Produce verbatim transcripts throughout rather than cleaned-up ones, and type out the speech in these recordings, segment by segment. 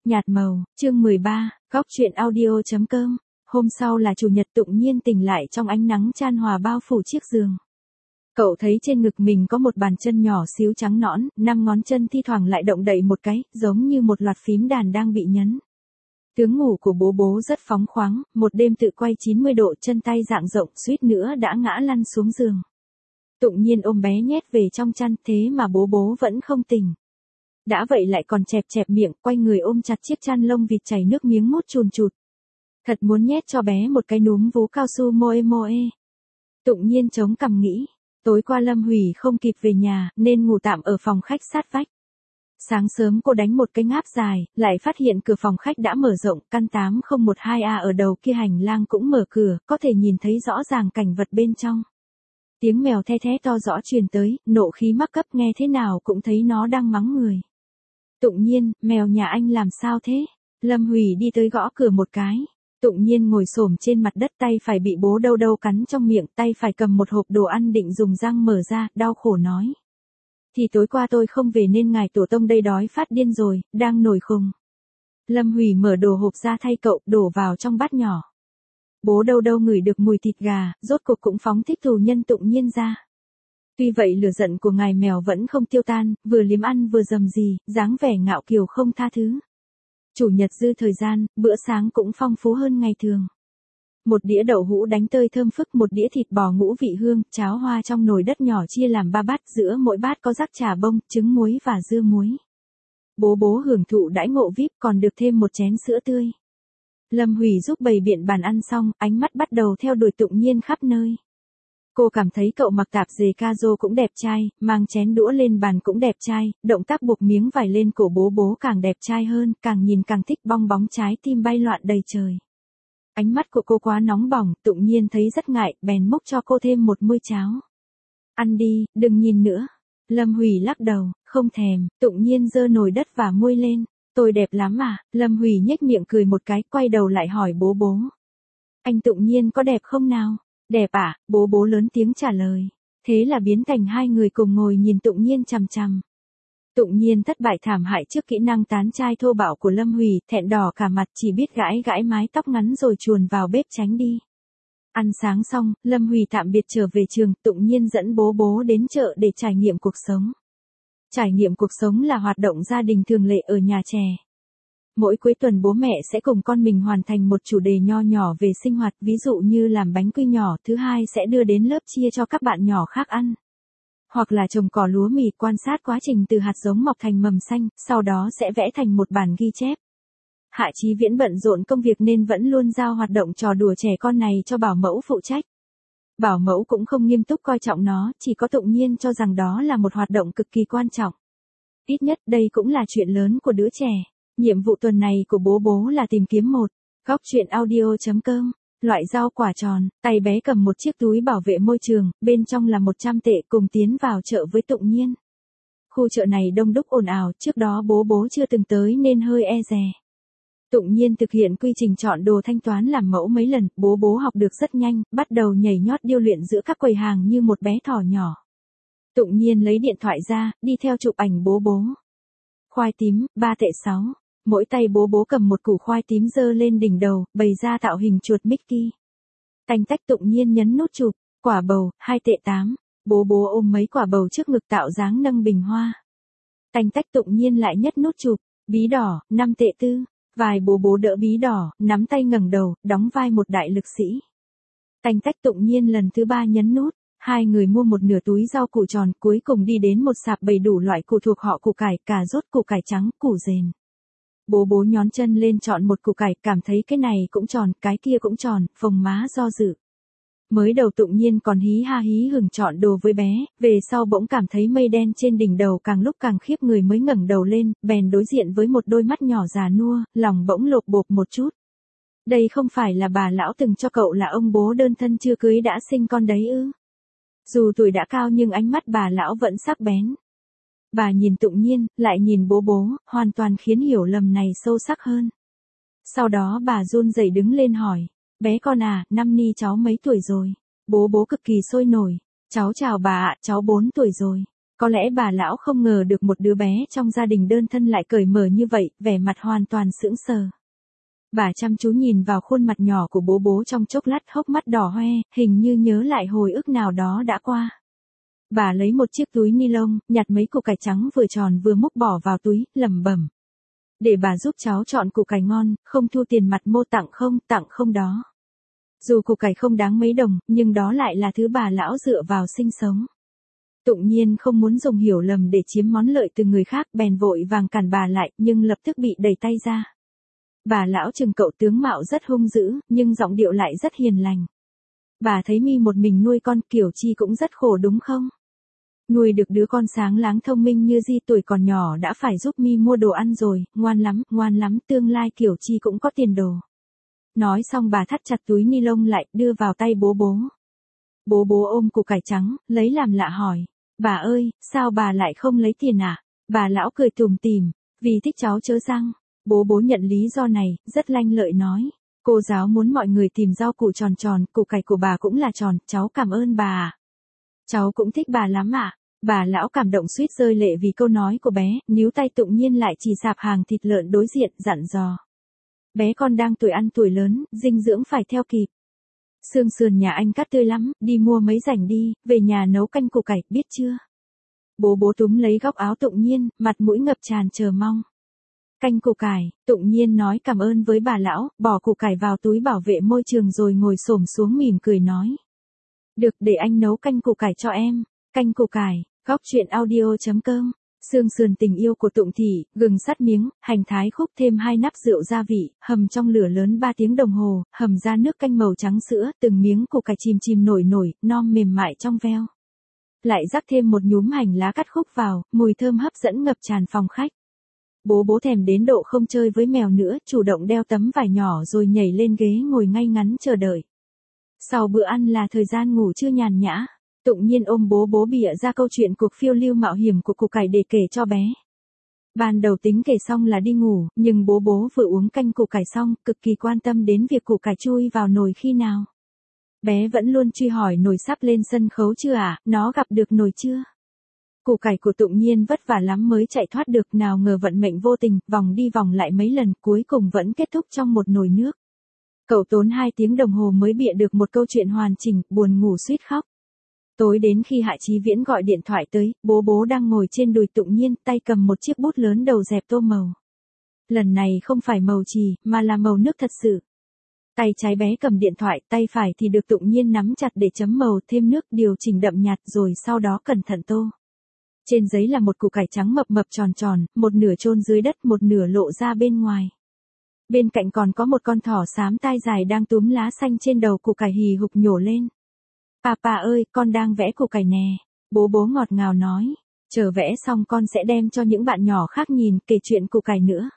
Nhạt màu, chương mười ba, góc truyện audio.com. Hôm sau là chủ nhật, Tụng Nhiên tỉnh lại trong ánh nắng chan hòa bao phủ chiếc giường. Cậu thấy trên ngực mình có một bàn chân nhỏ xíu trắng nõn, năm ngón chân thi thoảng lại động đậy một cái, giống như một loạt phím đàn đang bị nhấn. Tướng ngủ của bố bố rất phóng khoáng, một đêm tự quay chín mươi độ, chân tay dạng rộng, suýt nữa đã ngã lăn xuống giường. Tụng Nhiên ôm bé nhét về trong chăn, thế mà bố bố vẫn không tỉnh. Đã vậy lại còn chẹp chẹp miệng, quay người ôm chặt chiếc chăn lông vịt chảy nước miếng mút chùn chụt. Thật muốn nhét cho bé một cái núm vú cao su moe moe. Tụng Nhiên chống cằm nghĩ, tối qua Lâm Hủy không kịp về nhà, nên ngủ tạm ở phòng khách sát vách. Sáng sớm cô đánh một cái ngáp dài, lại phát hiện cửa phòng khách đã mở rộng, căn tám không một hai A ở đầu kia hành lang cũng mở cửa, có thể nhìn thấy rõ ràng cảnh vật bên trong. Tiếng mèo the thé to rõ truyền tới, nộ khí mắc cấp, nghe thế nào cũng thấy nó đang mắng người. Tụng Nhiên, mèo nhà anh làm sao thế? Lâm Hủy đi tới gõ cửa một cái. Tụng Nhiên ngồi xổm trên mặt đất, tay phải bị bố đâu đâu cắn trong miệng, tay phải cầm một hộp đồ ăn định dùng răng mở ra, đau khổ nói. Thì tối qua tôi không về nên ngài tổ tông đây đói phát điên rồi, đang nổi khùng. Lâm Hủy mở đồ hộp ra thay cậu, đổ vào trong bát nhỏ. Bố đâu đâu ngửi được mùi thịt gà, rốt cuộc cũng phóng thích thù nhân Tụng Nhiên ra. Tuy vậy lửa giận của ngài mèo vẫn không tiêu tan, vừa liếm ăn vừa rầm rì, dáng vẻ ngạo kiều không tha thứ. Chủ nhật dư thời gian, bữa sáng cũng phong phú hơn ngày thường. Một đĩa đậu hũ đánh tơi thơm phức, một đĩa thịt bò ngũ vị hương, cháo hoa trong nồi đất nhỏ chia làm ba bát, giữa mỗi bát có rắc trà bông, trứng muối và dưa muối. Bố bố hưởng thụ đãi ngộ vi ai pi, còn được thêm một chén sữa tươi. Lâm Hủy giúp bày biện bàn ăn xong, ánh mắt bắt đầu theo đuổi Tụng Nhiên khắp nơi. Cô cảm thấy cậu mặc tạp dề ca-rô cũng đẹp trai, mang chén đũa lên bàn cũng đẹp trai, động tác buộc miếng vải lên cổ bố bố càng đẹp trai hơn, càng nhìn càng thích, bong bóng trái tim bay loạn đầy trời. Ánh mắt của cô quá nóng bỏng, Tụng Nhiên thấy rất ngại, bèn múc cho cô thêm một muôi cháo. Ăn đi, đừng nhìn nữa. Lâm Hủy lắc đầu, không thèm. Tụng Nhiên giơ nồi đất và muôi lên. Tôi đẹp lắm à? Lâm Hủy nhếch miệng cười một cái, quay đầu lại hỏi bố bố. Anh Tụng Nhiên có đẹp không nào? Đẹp à? Bố bố lớn tiếng trả lời. Thế là biến thành hai người cùng ngồi nhìn Tụng Nhiên chằm chằm. Tụng Nhiên thất bại thảm hại trước kỹ năng tán trai thô bạo của Lâm Hủy, thẹn đỏ cả mặt, chỉ biết gãi gãi mái tóc ngắn rồi chuồn vào bếp tránh đi. Ăn sáng xong, Lâm Hủy tạm biệt trở về trường, Tụng Nhiên dẫn bố bố đến chợ để trải nghiệm cuộc sống. Trải nghiệm cuộc sống là hoạt động gia đình thường lệ ở nhà trẻ. Mỗi cuối tuần bố mẹ sẽ cùng con mình hoàn thành một chủ đề nho nhỏ về sinh hoạt, ví dụ như làm bánh quy nhỏ, thứ hai sẽ đưa đến lớp chia cho các bạn nhỏ khác ăn. Hoặc là trồng cỏ lúa mì, quan sát quá trình từ hạt giống mọc thành mầm xanh, sau đó sẽ vẽ thành một bản ghi chép. Hạ Chí Viễn bận rộn công việc nên vẫn luôn giao hoạt động trò đùa trẻ con này cho bảo mẫu phụ trách. Bảo mẫu cũng không nghiêm túc coi trọng nó, chỉ có Tụng Nhiên cho rằng đó là một hoạt động cực kỳ quan trọng. Ít nhất đây cũng là chuyện lớn của đứa trẻ. Nhiệm vụ tuần này của bố bố là tìm kiếm một góc truyện audio.com, loại rau quả tròn, tay bé cầm một chiếc túi bảo vệ môi trường, bên trong là một trăm tệ, cùng tiến vào chợ với Tụng Nhiên. Khu chợ này đông đúc ồn ào, trước đó bố bố chưa từng tới nên hơi e dè. Tụng Nhiên thực hiện quy trình chọn đồ thanh toán làm mẫu mấy lần, bố bố học được rất nhanh, bắt đầu nhảy nhót điêu luyện giữa các quầy hàng như một bé thỏ nhỏ. Tụng Nhiên lấy điện thoại ra, đi theo chụp ảnh bố bố. Khoai tím, ba tệ sáu. Mỗi tay bố bố cầm một củ khoai tím giơ lên đỉnh đầu, bày ra tạo hình chuột Mickey. Tanh tách. Tụng Nhiên nhấn nút chụp. Quả bầu, hai tệ tám. Bố bố ôm mấy quả bầu trước ngực tạo dáng nâng bình hoa. Tanh tách. Tụng Nhiên lại nhất nút chụp. Bí đỏ, năm tệ tư. Vài bố bố đỡ bí đỏ, nắm tay ngẩng đầu, đóng vai một đại lực sĩ. Tanh tách. Tụng Nhiên lần thứ ba nhấn nút. Hai người mua một nửa túi rau củ tròn, cuối cùng đi đến một sạp bày đủ loại củ thuộc họ củ cải, cà rốt, củ cải trắng, củ dền. Bố bố nhón chân lên chọn một củ cải, cảm thấy cái này cũng tròn, cái kia cũng tròn, phồng má do dự. Mới đầu Tụng Nhiên còn hí ha hí hửng chọn đồ với bé, về sau bỗng cảm thấy mây đen trên đỉnh đầu càng lúc càng khiếp người, mới ngẩng đầu lên, bèn đối diện với một đôi mắt nhỏ già nua, lòng bỗng lộp bộp một chút. Đây không phải là bà lão từng cho cậu là ông bố đơn thân chưa cưới đã sinh con đấy ư? Dù tuổi đã cao nhưng ánh mắt bà lão vẫn sắc bén. Bà nhìn Tụng Nhiên, lại nhìn bố bố, hoàn toàn khiến hiểu lầm này sâu sắc hơn. Sau đó bà run rẩy đứng lên hỏi, bé con à, năm ni cháu mấy tuổi rồi? Bố bố cực kỳ sôi nổi, cháu chào bà ạ, cháu bốn tuổi rồi. Có lẽ bà lão không ngờ được một đứa bé trong gia đình đơn thân lại cởi mở như vậy, vẻ mặt hoàn toàn sững sờ. Bà chăm chú nhìn vào khuôn mặt nhỏ của bố bố trong chốc lát, hốc mắt đỏ hoe, hình như nhớ lại hồi ức nào đó đã qua. Bà lấy một chiếc túi ni lông, nhặt mấy củ cải trắng vừa tròn vừa múc bỏ vào túi, lẩm bẩm. Để bà giúp cháu chọn củ cải ngon, không thu tiền mặt mô tặng không, tặng không đó. Dù củ cải không đáng mấy đồng, nhưng đó lại là thứ bà lão dựa vào sinh sống. Tụng Nhiên không muốn dùng hiểu lầm để chiếm món lợi từ người khác, bèn vội vàng cản bà lại, nhưng lập tức bị đẩy tay ra. Bà lão chừng cậu tướng mạo rất hung dữ, nhưng giọng điệu lại rất hiền lành. Bà thấy mi một mình nuôi con Kiểu Chi cũng rất khổ đúng không? Nuôi được đứa con sáng láng thông minh như Di tuổi còn nhỏ đã phải giúp mi mua đồ ăn rồi, ngoan lắm, ngoan lắm, tương lai Kiểu Chi cũng có tiền đồ. Nói xong bà thắt chặt túi ni lông lại, đưa vào tay bố bố. Bố bố ôm củ cải trắng, lấy làm lạ hỏi. Bà ơi, sao bà lại không lấy tiền à? Bà lão cười tủm tỉm, vì thích cháu chớ răng. Bố bố nhận lý do này, rất lanh lợi nói. Cô giáo muốn mọi người tìm rau củ tròn tròn, củ cải của bà cũng là tròn, cháu cảm ơn bà ạ. Cháu cũng thích bà lắm ạ. À? Bà lão cảm động suýt rơi lệ vì câu nói của bé, níu tay Tụng Nhiên lại chỉ sạp hàng thịt lợn đối diện, dặn dò. Bé con đang tuổi ăn tuổi lớn, dinh dưỡng phải theo kịp. Xương sườn nhà anh cắt tươi lắm, đi mua mấy rảnh đi, về nhà nấu canh củ cải, biết chưa? Bố bố túm lấy góc áo Tụng Nhiên, mặt mũi ngập tràn chờ mong. Canh củ cải, Tụng Nhiên nói cảm ơn với bà lão, bỏ củ cải vào túi bảo vệ môi trường rồi ngồi xổm xuống mỉm cười nói. Được, để anh nấu canh củ cải cho em. Canh củ cải, góc truyện audio chấm com. Xương sườn tình yêu của Tụng Thị, gừng sắt miếng, hành thái khúc thêm hai nắp rượu gia vị, hầm trong lửa lớn ba tiếng đồng hồ, hầm ra nước canh màu trắng sữa, từng miếng củ cải chìm chìm nổi nổi, non mềm mại trong veo. Lại rắc thêm một nhúm hành lá cắt khúc vào, mùi thơm hấp dẫn ngập tràn phòng khách. Bố bố thèm đến độ không chơi với mèo nữa, chủ động đeo tấm vải nhỏ rồi nhảy lên ghế ngồi ngay ngắn chờ đợi. Sau bữa ăn là thời gian ngủ trưa nhàn nhã. Tụng Nhiên ôm bố bố bịa ra câu chuyện cuộc phiêu lưu mạo hiểm của củ cải để kể cho bé. Ban đầu tính kể xong là đi ngủ, nhưng bố bố vừa uống canh củ cải xong, cực kỳ quan tâm đến việc củ cải chui vào nồi khi nào. Bé vẫn luôn truy hỏi nồi sắp lên sân khấu chưa à, nó gặp được nồi chưa? Củ cải của Tụng Nhiên vất vả lắm mới chạy thoát được, nào ngờ vận mệnh vô tình, vòng đi vòng lại mấy lần, cuối cùng vẫn kết thúc trong một nồi nước. Cậu tốn hai tiếng đồng hồ mới bịa được một câu chuyện hoàn chỉnh, buồn ngủ suýt khóc. Tối đến khi Hạ Chí Viễn gọi điện thoại tới, bố bố đang ngồi trên đùi Tụng Nhiên, tay cầm một chiếc bút lớn đầu dẹp tô màu. Lần này không phải màu chì, mà là màu nước thật sự. Tay trái bé cầm điện thoại, tay phải thì được Tụng Nhiên nắm chặt để chấm màu, thêm nước, điều chỉnh đậm nhạt rồi sau đó cẩn thận tô. Trên giấy là một củ cải trắng mập mập tròn tròn, một nửa chôn dưới đất, một nửa lộ ra bên ngoài. Bên cạnh còn có một con thỏ xám tai dài đang túm lá xanh trên đầu củ cải hì hục nhổ lên. Papa ơi, con đang vẽ củ cải nè. Bố bố ngọt ngào nói. Chờ vẽ xong con sẽ đem cho những bạn nhỏ khác nhìn, kể chuyện củ cải nữa.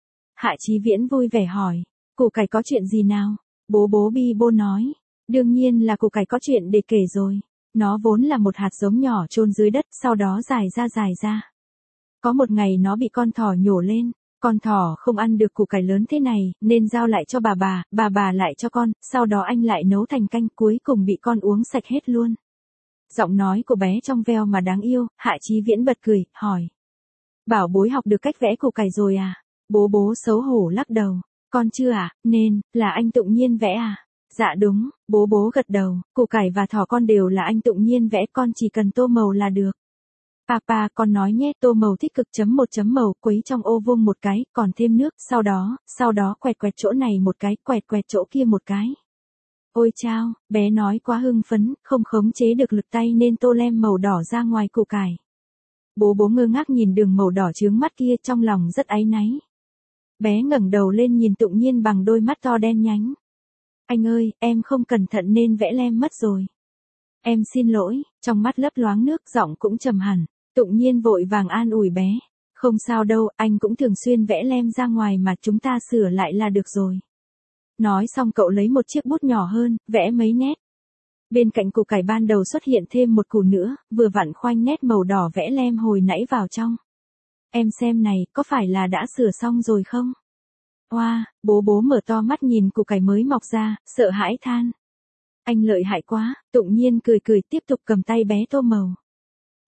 Hạ Chí Viễn vui vẻ hỏi. Củ cải có chuyện gì nào? Bố bố bi bô nói. Đương nhiên là củ cải có chuyện để kể rồi. Nó vốn là một hạt giống nhỏ chôn dưới đất, sau đó dài ra dài ra. Có một ngày nó bị con thỏ nhổ lên. Con thỏ không ăn được củ cải lớn thế này, nên giao lại cho bà bà, bà bà lại cho con, sau đó anh lại nấu thành canh, cuối cùng bị con uống sạch hết luôn. Giọng nói của bé trong veo mà đáng yêu, Hạ Chí Viễn bật cười, hỏi. Bảo bối học được cách vẽ củ cải rồi à? Bố bố xấu hổ lắc đầu. Con chưa à, nên, là anh Tụng Nhiên vẽ à? Dạ đúng, bố bố gật đầu, củ cải và thỏ con đều là anh Tụng Nhiên vẽ, con chỉ cần tô màu là được. Papa, con nói nhé, tô màu tích cực chấm một chấm màu, quấy trong ô vuông một cái, còn thêm nước, sau đó, sau đó quẹt quẹt chỗ này một cái, quẹt quẹt chỗ kia một cái. Ôi chao, bé nói quá hưng phấn, không khống chế được lực tay nên tô lem màu đỏ ra ngoài củ cải. Bố bố ngơ ngác nhìn đường màu đỏ chướng mắt kia, trong lòng rất áy náy. Bé ngẩng đầu lên nhìn Tụng Nhiên bằng đôi mắt to đen nhánh. Anh ơi, em không cẩn thận nên vẽ lem mất rồi. Em xin lỗi, trong mắt lấp loáng nước, giọng cũng trầm hẳn. Tụng Nhiên vội vàng an ủi bé. Không sao đâu, anh cũng thường xuyên vẽ lem ra ngoài mà, chúng ta sửa lại là được rồi. Nói xong cậu lấy một chiếc bút nhỏ hơn, vẽ mấy nét. Bên cạnh củ cải ban đầu xuất hiện thêm một củ nữa, vừa vặn khoanh nét màu đỏ vẽ lem hồi nãy vào trong. Em xem này, có phải là đã sửa xong rồi không? Oa, wow, bố bố mở to mắt nhìn củ cải mới mọc ra, sợ hãi than. Anh lợi hại quá, Tụng Nhiên cười cười tiếp tục cầm tay bé tô màu.